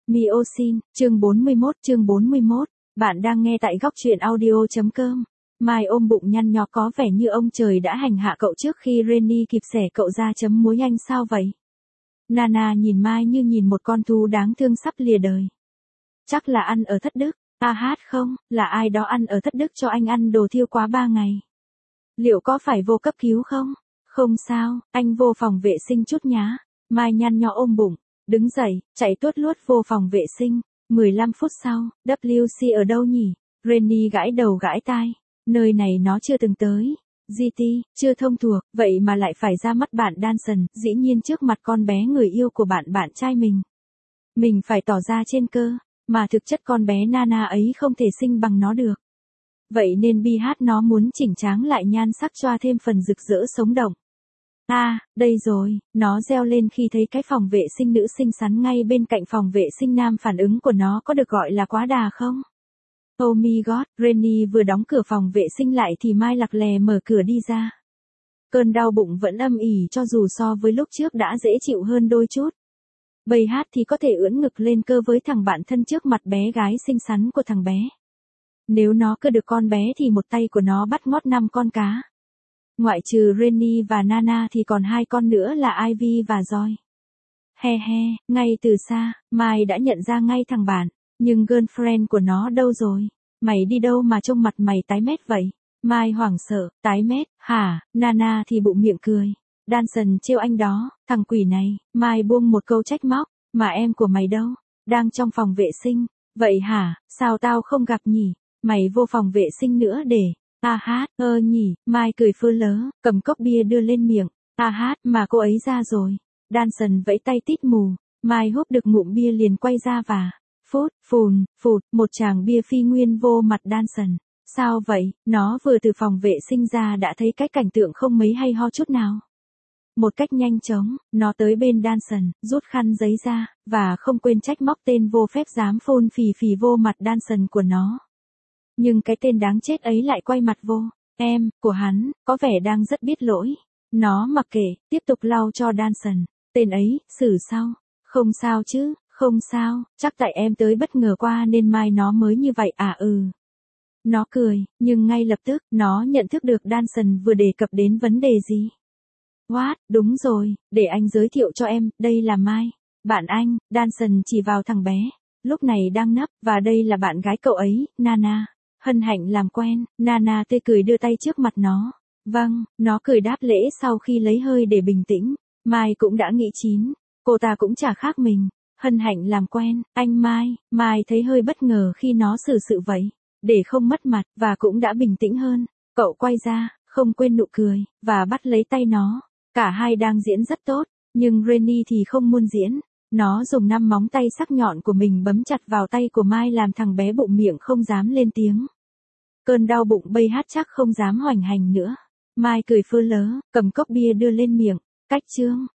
Miosin, chương 41. Bạn đang nghe tại góc truyện audio.com. Mai ôm bụng nhăn nhó có vẻ như ông trời đã hành hạ cậu trước khi Rennie kịp xẻ cậu ra chấm muối anh sao vậy? Nana nhìn Mai như nhìn một con thú đáng thương sắp lìa đời. Chắc là ăn ở Thất Đức. Không, là ai đó ăn ở Thất Đức cho anh ăn đồ thiêu quá 3 ngày. Liệu có phải vô cấp cứu không? Không sao, anh vô phòng vệ sinh chút nhá. Mai nhăn nhó ôm bụng, đứng dậy, chạy tuốt luốt vô phòng vệ sinh. 15 phút sau, WC ở đâu nhỉ? Rennie gãi đầu gãi tai. Nơi này nó chưa từng tới. GT, chưa thông thuộc, vậy mà lại phải ra mắt bạn Danson, dĩ nhiên trước mặt con bé người yêu của bạn trai mình. Mình phải tỏ ra trên cơ, mà thực chất con bé Nana ấy không thể xinh bằng nó được. Vậy nên BH nó muốn chỉnh tráng lại nhan sắc cho thêm phần rực rỡ sống động. Đây rồi, nó reo lên khi thấy cái phòng vệ sinh nữ xinh xắn ngay bên cạnh phòng vệ sinh nam. Phản ứng của nó có được gọi là quá đà không? Oh my god, Rennie vừa đóng cửa phòng vệ sinh lại thì Mai lặc lè mở cửa đi ra. Cơn đau bụng vẫn âm ỉ cho dù so với lúc trước đã dễ chịu hơn đôi chút. Bầy hát thì có thể ưỡn ngực lên cơ với thằng bạn thân trước mặt bé gái xinh xắn của thằng bé. Nếu nó cơ được con bé thì một tay của nó bắt ngót 5 con cá. Ngoại trừ Rennie và Nana thì còn 2 con nữa là Ivy và Joy. Ngay từ xa, Mai đã nhận ra ngay thằng bạn, nhưng girlfriend của nó đâu rồi? Mày đi đâu mà trông mặt mày tái mét vậy? Mai hoảng sợ, tái mét, hả? Nana thì bụng miệng cười. Danson trêu anh đó, thằng quỷ này. Mai buông một câu trách móc, mà em của mày đâu? Đang trong phòng vệ sinh. Vậy hả, sao tao không gặp nhỉ? Mày vô phòng vệ sinh nữa để... nhỉ, Mai cười phơ lớ, cầm cốc bia đưa lên miệng. Mà cô ấy ra rồi. Danson vẫy tay tít mù. Mai húp được ngụm bia liền quay ra và... phụt, một tràng bia phi nguyên vô mặt Danson. Sao vậy, nó vừa từ phòng vệ sinh ra đã thấy cái cảnh tượng không mấy hay ho chút nào. Một cách nhanh chóng, nó tới bên Danson, rút khăn giấy ra, và không quên trách móc tên vô phép dám phôn phì vô mặt Danson của nó. Nhưng cái tên đáng chết ấy lại quay mặt vô, em, của hắn, có vẻ đang rất biết lỗi. Nó mặc kệ, tiếp tục lau cho Danson. Tên ấy, xử sao? Không sao chứ, không sao, chắc tại em tới bất ngờ qua nên Mai nó mới như vậy Nó cười, nhưng ngay lập tức, nó nhận thức được Danson vừa đề cập đến vấn đề gì. What, đúng rồi, để anh giới thiệu cho em, đây là Mai. Bạn anh, Danson chỉ vào thằng bé, lúc này đang nấp, và đây là bạn gái cậu ấy, Nana. Hân hạnh làm quen. Nana tươi cười đưa tay trước mặt nó. Vâng, nó cười đáp lễ sau khi lấy hơi để bình tĩnh. Mai cũng đã nghĩ chín. Cô ta cũng chả khác mình. Hân hạnh làm quen, anh Mai. Mai thấy hơi bất ngờ khi nó xử sự vậy. Để không mất mặt, và cũng đã bình tĩnh hơn. Cậu quay ra, không quên nụ cười, và bắt lấy tay nó. Cả hai đang diễn rất tốt, nhưng Rennie thì không muốn diễn. Nó dùng 5 móng tay sắc nhọn của mình bấm chặt vào tay của Mai làm thằng bé bụng miệng không dám lên tiếng. Cơn đau bụng bây hát chắc không dám hoành hành nữa. Mai cười phơ lớ, cầm cốc bia đưa lên miệng. Cách chương,